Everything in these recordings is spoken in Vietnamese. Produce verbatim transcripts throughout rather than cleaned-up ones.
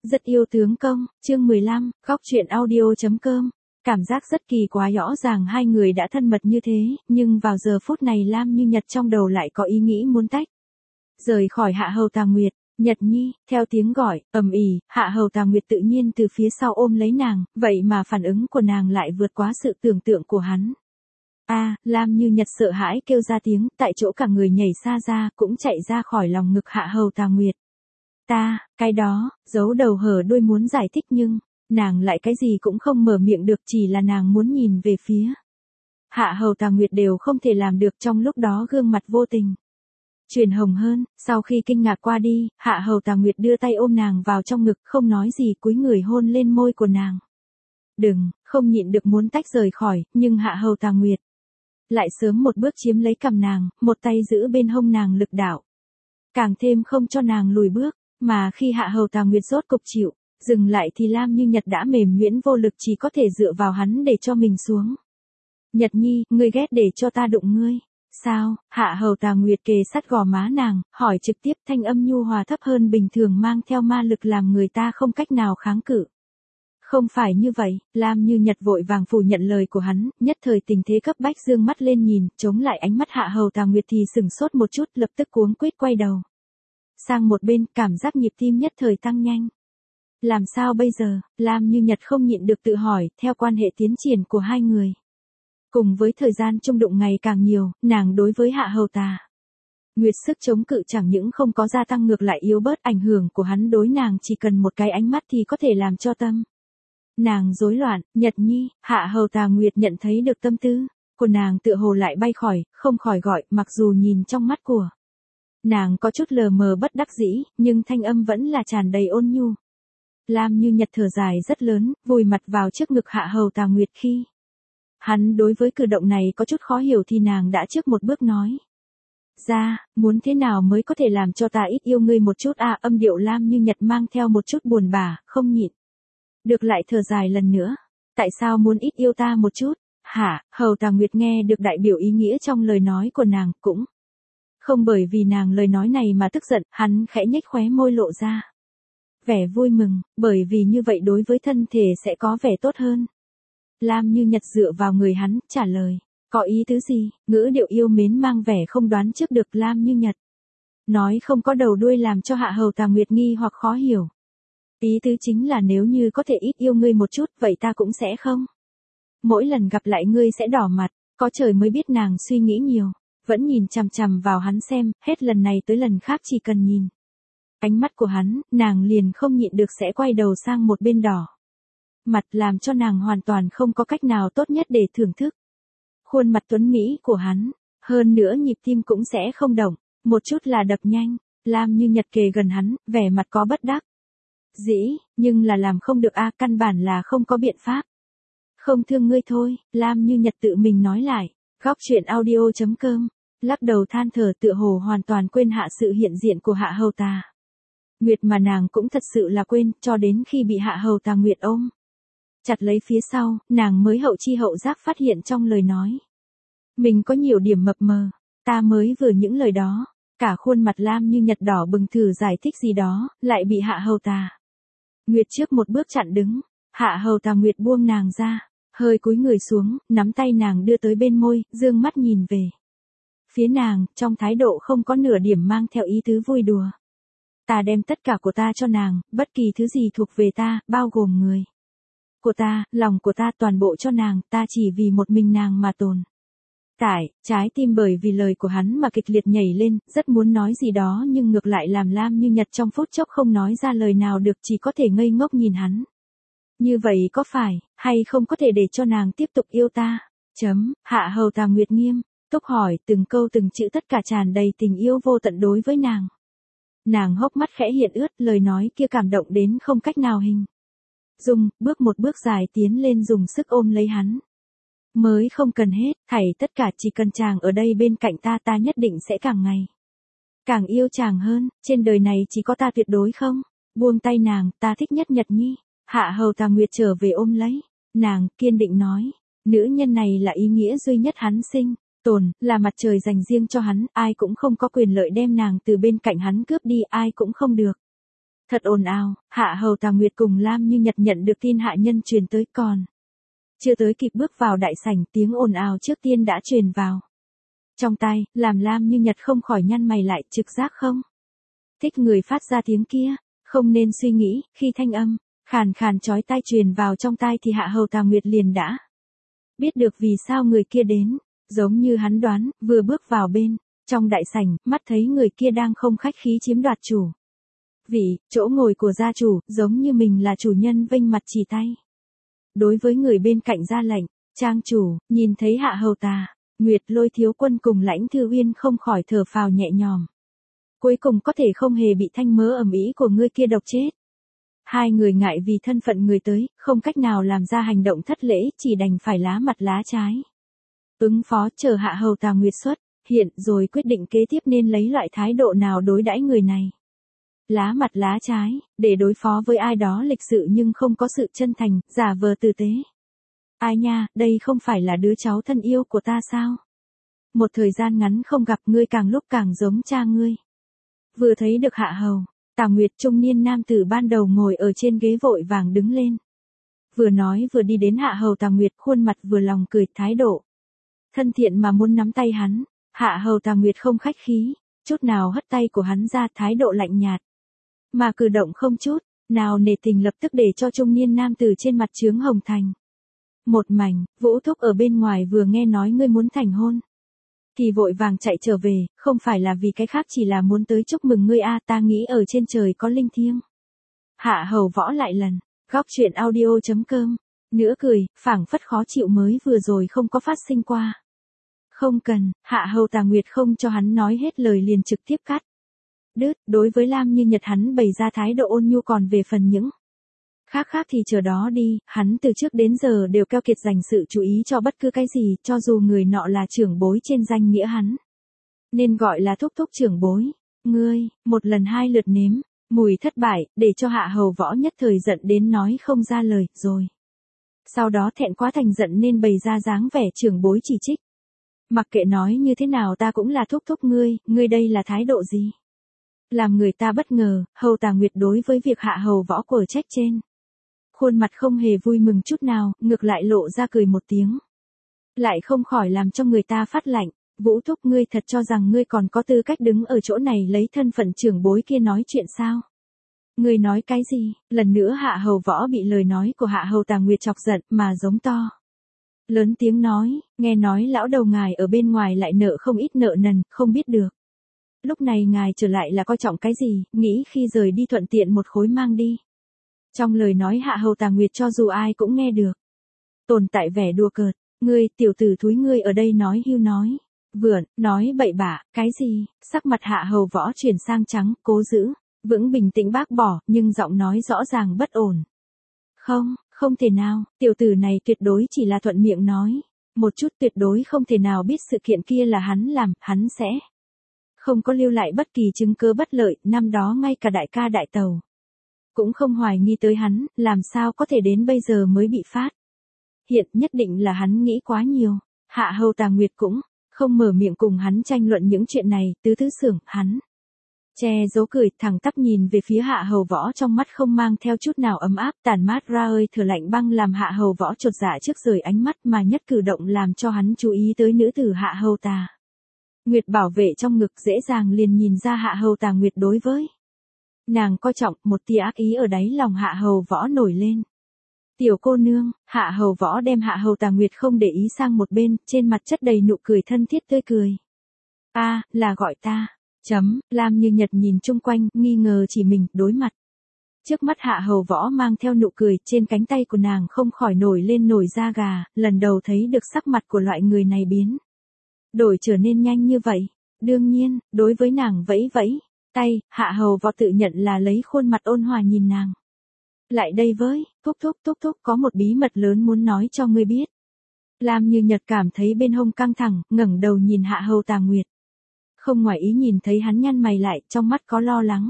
Rất yêu tướng công, chương mười lăm, góc truyện audio.com. Cảm giác rất kỳ quá, rõ ràng hai người đã thân mật như thế, nhưng vào giờ phút này Lam Như Nhật trong đầu lại có ý nghĩ muốn tách rời khỏi Hạ Hầu Tà Nguyệt. Nhật Nhi, theo tiếng gọi ầm ĩ, Hạ Hầu Tà Nguyệt tự nhiên từ phía sau ôm lấy nàng, vậy mà phản ứng của nàng lại vượt quá sự tưởng tượng của hắn. A, à, Lam Như Nhật sợ hãi kêu ra tiếng, tại chỗ cả người nhảy xa ra, cũng chạy ra khỏi lòng ngực Hạ Hầu Tà Nguyệt. Ta, cái đó, giấu đầu hở đuôi muốn giải thích nhưng, nàng lại cái gì cũng không mở miệng được, chỉ là nàng muốn nhìn về phía Hạ Hầu Tà Nguyệt đều không thể làm được, trong lúc đó gương mặt vô tình chuyển hồng hơn. Sau khi kinh ngạc qua đi, Hạ Hầu Tà Nguyệt đưa tay ôm nàng vào trong ngực, không nói gì, cúi người hôn lên môi của nàng. Đừng, không nhịn được muốn tách rời khỏi, nhưng Hạ Hầu Tà Nguyệt lại sớm một bước chiếm lấy cằm nàng, một tay giữ bên hông nàng lực đạo, càng thêm không cho nàng lùi bước. Mà khi Hạ Hầu Tà Nguyệt rốt cục chịu dừng lại thì Lam Như Nhật đã mềm nhũn vô lực, chỉ có thể dựa vào hắn để cho mình xuống. Nhật Nhi, ngươi ghét để cho ta đụng ngươi sao? Hạ Hầu Tà Nguyệt kề sát gò má nàng, hỏi trực tiếp, thanh âm nhu hòa thấp hơn bình thường, mang theo ma lực làm người ta không cách nào kháng cự. Không phải như vậy. Lam Như Nhật vội vàng phủ nhận lời của hắn, nhất thời tình thế cấp bách dương mắt lên nhìn, chống lại ánh mắt Hạ Hầu Tà Nguyệt thì sửng sốt một chút, lập tức cuống quýt quay đầu sang một bên, cảm giác nhịp tim nhất thời tăng nhanh. Làm sao bây giờ? Lam Như Nhật không nhịn được tự hỏi, theo quan hệ tiến triển của hai người, cùng với thời gian chung đụng ngày càng nhiều, nàng đối với Hạ Hầu Tà Nguyệt sức chống cự chẳng những không có gia tăng ngược lại yếu bớt, ảnh hưởng của hắn đối nàng chỉ cần một cái ánh mắt thì có thể làm cho tâm nàng rối loạn. Nhật Nhi, Hạ Hầu Tà Nguyệt nhận thấy được tâm tư của nàng tựa hồ lại bay khỏi, không khỏi gọi, mặc dù nhìn trong mắt của nàng có chút lờ mờ bất đắc dĩ, nhưng thanh âm vẫn là tràn đầy ôn nhu. Lam Như Nhật thở dài rất lớn, vùi mặt vào trước ngực Hạ Hầu Tà Nguyệt. Khi hắn đối với cử động này có chút khó hiểu thì nàng đã trước một bước nói ra, muốn thế nào mới có thể làm cho ta ít yêu ngươi một chút à? Âm điệu Lam Như Nhật mang theo một chút buồn bã, không nhịn được lại thở dài lần nữa. Tại sao muốn ít yêu ta một chút? Hạ Hầu Tà Nguyệt nghe được đại biểu ý nghĩa trong lời nói của nàng, cũng không bởi vì nàng lời nói này mà tức giận, hắn khẽ nhếch khóe môi lộ ra vẻ vui mừng, bởi vì như vậy đối với thân thể sẽ có vẻ tốt hơn. Lam Như Nhật dựa vào người hắn, trả lời, có ý tứ gì? Ngữ điệu yêu mến mang vẻ không đoán trước được. Lam Như Nhật nói không có đầu đuôi làm cho Hạ Hầu Tà Nguyệt nghi hoặc khó hiểu. Ý tứ chính là nếu như có thể ít yêu ngươi một chút, vậy ta cũng sẽ không mỗi lần gặp lại ngươi sẽ đỏ mặt. Có trời mới biết nàng suy nghĩ nhiều, vẫn nhìn chằm chằm vào hắn xem, hết lần này tới lần khác chỉ cần nhìn ánh mắt của hắn, nàng liền không nhịn được sẽ quay đầu sang một bên đỏ mặt, làm cho nàng hoàn toàn không có cách nào tốt nhất để thưởng thức khuôn mặt tuấn mỹ của hắn. Hơn nữa nhịp tim cũng sẽ không động một chút là đập nhanh. Lam Như Nhật kề gần hắn, vẻ mặt có bất đắc dĩ, nhưng là làm không được a, căn bản là không có biện pháp. Không thương ngươi thôi. Lam Như Nhật tự mình nói lại. Góc truyện audio.com. Lắc đầu than thở, tựa hồ hoàn toàn quên hạ sự hiện diện của Hạ Hầu Tà Nguyệt, mà nàng cũng thật sự là quên, cho đến khi bị Hạ Hầu Tà Nguyệt ôm chặt lấy phía sau, nàng mới hậu chi hậu giác phát hiện trong lời nói mình có nhiều điểm mập mờ. Ta mới vừa những lời đó, cả khuôn mặt Lam Như Nhật đỏ bừng thử giải thích gì đó, lại bị Hạ Hầu Tà Nguyệt trước một bước chặn đứng. Hạ Hầu Tà Nguyệt buông nàng ra, hơi cúi người xuống, nắm tay nàng đưa tới bên môi, dương mắt nhìn về phía nàng, trong thái độ không có nửa điểm mang theo ý tứ vui đùa. Ta đem tất cả của ta cho nàng, bất kỳ thứ gì thuộc về ta, bao gồm người của ta, lòng của ta, toàn bộ cho nàng, ta chỉ vì một mình nàng mà tồn tại. Trái tim bởi vì lời của hắn mà kịch liệt nhảy lên, rất muốn nói gì đó nhưng ngược lại làm Lam Như Nhật trong phút chốc không nói ra lời nào được, chỉ có thể ngây ngốc nhìn hắn. Như vậy có phải hay không có thể để cho nàng tiếp tục yêu ta? Chấm. Hạ Hầu Tà Nguyệt nghiêm túc hỏi, từng câu từng chữ tất cả tràn đầy tình yêu vô tận đối với nàng. Nàng hốc mắt khẽ hiện ướt, lời nói kia cảm động đến không cách nào hình dung, bước một bước dài tiến lên dùng sức ôm lấy hắn. Mới không cần hết, thảy tất cả chỉ cần chàng ở đây bên cạnh ta, ta nhất định sẽ càng ngày càng yêu chàng hơn, trên đời này chỉ có ta tuyệt đối không buông tay nàng, ta thích nhất Nhật Nhi. Hạ Hầu Tà Nguyệt trở về ôm lấy nàng, kiên định nói, nữ nhân này là ý nghĩa duy nhất hắn sinh tồn, là mặt trời dành riêng cho hắn, ai cũng không có quyền lợi đem nàng từ bên cạnh hắn cướp đi, ai cũng không được Thật ồn ào, Hạ Hầu Tà Nguyệt cùng Lam Như Nhật nhận được tin hạ nhân truyền tới còn. Chưa tới kịp bước vào đại sảnh, tiếng ồn ào trước tiên đã truyền vào. Trong tai, làm Lam Như Nhật không khỏi nhăn mày lại, trực giác không? Thích người phát ra tiếng kia, không nên suy nghĩ, khi thanh âm, khàn khàn chói tai truyền vào trong tai thì Hạ Hầu Tà Nguyệt liền đã biết được vì sao người kia đến, giống như hắn đoán, vừa bước vào bên, trong đại sảnh, mắt thấy người kia đang không khách khí chiếm đoạt chủ vị, chỗ ngồi của gia chủ, giống như mình là chủ nhân vênh mặt chỉ tay. Đối với người bên cạnh ra lệnh, trang chủ, nhìn thấy Hạ Hầu Tà Nguyệt Lôi thiếu quân cùng Lãnh Thư Uyên không khỏi thở phào nhẹ nhõm. Cuối cùng có thể không hề bị thanh mớ ầm ĩ của người kia độc chết. Hai người ngại vì thân phận người tới, không cách nào làm ra hành động thất lễ, chỉ đành phải lá mặt lá trái. Ứng phó chờ Hạ Hầu Tà Nguyệt xuất hiện rồi quyết định kế tiếp nên lấy loại thái độ nào đối đãi người này. Lá mặt lá trái, để đối phó với ai đó lịch sự nhưng không có sự chân thành, giả vờ tử tế. Ai nha, đây không phải là đứa cháu thân yêu của ta sao? Một thời gian ngắn không gặp ngươi càng lúc càng giống cha ngươi. Vừa thấy được Hạ Hầu Tà Nguyệt, trung niên nam tử ban đầu ngồi ở trên ghế vội vàng đứng lên. Vừa nói vừa đi đến Hạ Hầu Tà Nguyệt, khuôn mặt vừa lòng cười, thái độ thân thiện mà muốn nắm tay hắn. Hạ Hầu Tà Nguyệt không khách khí, chút nào hất tay của hắn ra, thái độ lạnh nhạt. Mà cử động không chút nào nể tình lập tức để cho trung niên nam tử trên mặt chướng hồng thành một mảnh. Vũ thúc ở bên ngoài vừa nghe nói ngươi muốn thành hôn thì vội vàng chạy trở về, không phải là vì cái khác, chỉ là muốn tới chúc mừng ngươi a, ta nghĩ ở trên trời có linh thiêng. Hạ Hầu Võ lại lần, góc truyện audio chấm com, nữa cười, phảng phất khó chịu mới vừa rồi không có phát sinh qua. Không cần, Hạ Hầu Tà Nguyệt không cho hắn nói hết lời liền trực tiếp cắt đứt. Đối với Lam Như Nhật hắn bày ra thái độ ôn nhu, còn về phần những khác khác thì chờ đó đi, hắn từ trước đến giờ đều keo kiệt dành sự chú ý cho bất cứ cái gì, cho dù người nọ là trưởng bối trên danh nghĩa hắn. Nên gọi là thúc thúc trưởng bối. Ngươi, một lần hai lượt nếm mùi thất bại, để cho Hạ Hầu Võ nhất thời giận đến nói không ra lời, rồi sau đó thẹn quá thành giận nên bày ra dáng vẻ trưởng bối chỉ trích. Mặc kệ nói như thế nào ta cũng là thúc thúc ngươi, ngươi đây là thái độ gì? Làm người ta bất ngờ, Hầu Tà Nguyệt đối với việc Hạ Hầu Võ quở trách trên khuôn mặt không hề vui mừng chút nào, ngược lại lộ ra cười một tiếng. Lại không khỏi làm cho người ta phát lạnh. Vũ thúc, ngươi thật cho rằng ngươi còn có tư cách đứng ở chỗ này lấy thân phận trưởng bối kia nói chuyện sao? Ngươi nói cái gì? Lần nữa Hạ Hầu Võ bị lời nói của Hạ Hầu Tà Nguyệt chọc giận mà giống to. Lớn tiếng nói, nghe nói lão đầu ngài ở bên ngoài lại nợ không ít nợ nần, không biết được. Lúc này ngài trở lại là coi trọng cái gì, nghĩ khi rời đi thuận tiện một khối mang đi. Trong lời nói Hạ Hầu Tà Nguyệt cho dù ai cũng nghe được. Tồn tại vẻ đùa cợt, ngươi, tiểu tử thúi, ngươi ở đây nói hưu nói vượn, nói bậy bạ, cái gì? Sắc mặt Hạ Hầu Võ chuyển sang trắng, cố giữ vững bình tĩnh bác bỏ, nhưng giọng nói rõ ràng bất ổn. Không, không thể nào, tiểu tử này tuyệt đối chỉ là thuận miệng nói. Một chút, tuyệt đối không thể nào biết sự kiện kia là hắn làm, hắn sẽ không có lưu lại bất kỳ chứng cứ bất lợi, năm đó ngay cả đại ca đại tàu cũng không hoài nghi tới hắn, làm sao có thể đến bây giờ mới bị phát hiện, nhất định là hắn nghĩ quá nhiều. Hạ Hầu Tà Nguyệt cũng không mở miệng cùng hắn tranh luận những chuyện này, tứ thứ xưởng, hắn che giấu cười, thẳng tắp nhìn về phía Hạ Hầu Võ, trong mắt không mang theo chút nào ấm áp, tàn mát ra ơi thở lạnh băng, làm Hạ Hầu Võ chột dạ trước rời ánh mắt, mà nhất cử động làm cho hắn chú ý tới nữ tử Hạ Hầu Tà Nguyệt bảo vệ trong ngực, dễ dàng liền nhìn ra Hạ Hầu Tà Nguyệt đối với nàng coi trọng. Một tia ác ý ở đáy lòng Hạ Hầu Võ nổi lên. Tiểu cô nương, Hạ Hầu Võ đem Hạ Hầu Tà Nguyệt không để ý sang một bên, trên mặt chất đầy nụ cười thân thiết tươi cười. A, à, là gọi ta. Chấm, Lam Như Nhật nhìn chung quanh, nghi ngờ chỉ mình, đối mặt. Trước mắt Hạ Hầu Võ mang theo nụ cười, trên cánh tay của nàng không khỏi nổi lên nổi da gà, lần đầu thấy được sắc mặt của loại người này biến đổi trở nên nhanh như vậy. Đương nhiên, đối với nàng vẫy vẫy tay, Hạ Hầu Võ tự nhận là lấy khuôn mặt ôn hòa nhìn nàng. Lại đây với, thúc thúc thúc thúc, có một bí mật lớn muốn nói cho ngươi biết. Lam Như Nhật cảm thấy bên hông căng thẳng, ngẩng đầu nhìn Hạ Hầu Tà Nguyệt. Không ngoài ý nhìn thấy hắn nhăn mày lại, trong mắt có lo lắng.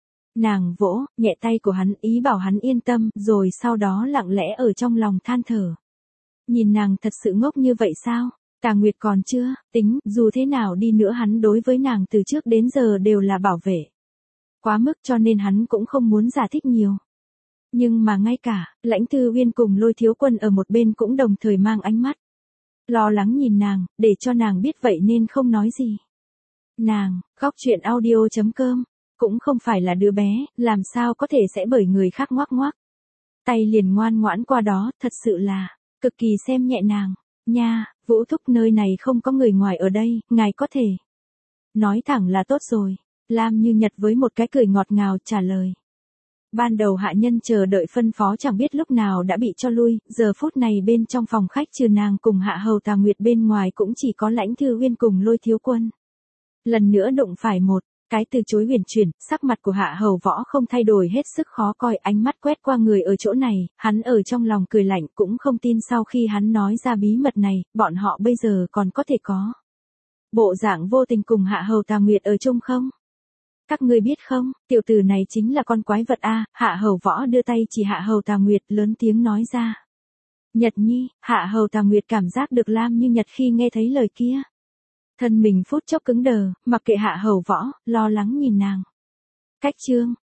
Nàng vỗ nhẹ tay của hắn, ý bảo hắn yên tâm, rồi sau đó lặng lẽ ở trong lòng than thở. Nhìn nàng thật sự ngốc như vậy sao? Tà Nguyệt còn chưa tính, dù thế nào đi nữa hắn đối với nàng từ trước đến giờ đều là bảo vệ. quá mức cho nên hắn cũng không muốn giải thích nhiều. Nhưng mà ngay cả, Lãnh Thư Uyên cùng Lôi Thiếu Quân ở một bên cũng đồng thời mang ánh mắt lo lắng nhìn nàng, để cho nàng biết vậy nên không nói gì. Nàng, Góc Chuyện Audio.com, cũng không phải là đứa bé, làm sao có thể sẽ bởi người khác ngoác ngoác. Tay liền ngoan ngoãn qua đó, thật sự là, cực kỳ xem nhẹ nàng. Nha, Vũ thúc nơi này không có người ngoài ở đây, ngài có thể nói thẳng là tốt rồi. Lam Như Nhật với một cái cười ngọt ngào trả lời. Ban đầu hạ nhân chờ đợi phân phó chẳng biết lúc nào đã bị cho lui, giờ phút này bên trong phòng khách trừ nàng cùng Hạ Hầu Tà Nguyệt bên ngoài cũng chỉ có Lãnh Thư Uyên cùng Lôi Thiếu Quân. Lần nữa đụng phải một cái từ chối huyền chuyển, sắc mặt của Hạ Hầu Võ không thay đổi, hết sức khó coi, ánh mắt quét qua người ở chỗ này, hắn ở trong lòng cười lạnh, cũng không tin sau khi hắn nói ra bí mật này, bọn họ bây giờ còn có thể có bộ dạng vô tình cùng Hạ Hầu Tà Nguyệt ở chung không? Các ngươi biết không, tiểu tử này chính là con quái vật a. Hạ Hầu Võ đưa tay chỉ Hạ Hầu Tà Nguyệt, lớn tiếng nói ra. Nhật Nhi, Hạ Hầu Tà Nguyệt cảm giác được Lam Như Nhật khi nghe thấy lời kia. Thân mình phút chốc cứng đờ, mặc kệ Hạ Hầu Võ, lo lắng nhìn nàng. Cách chương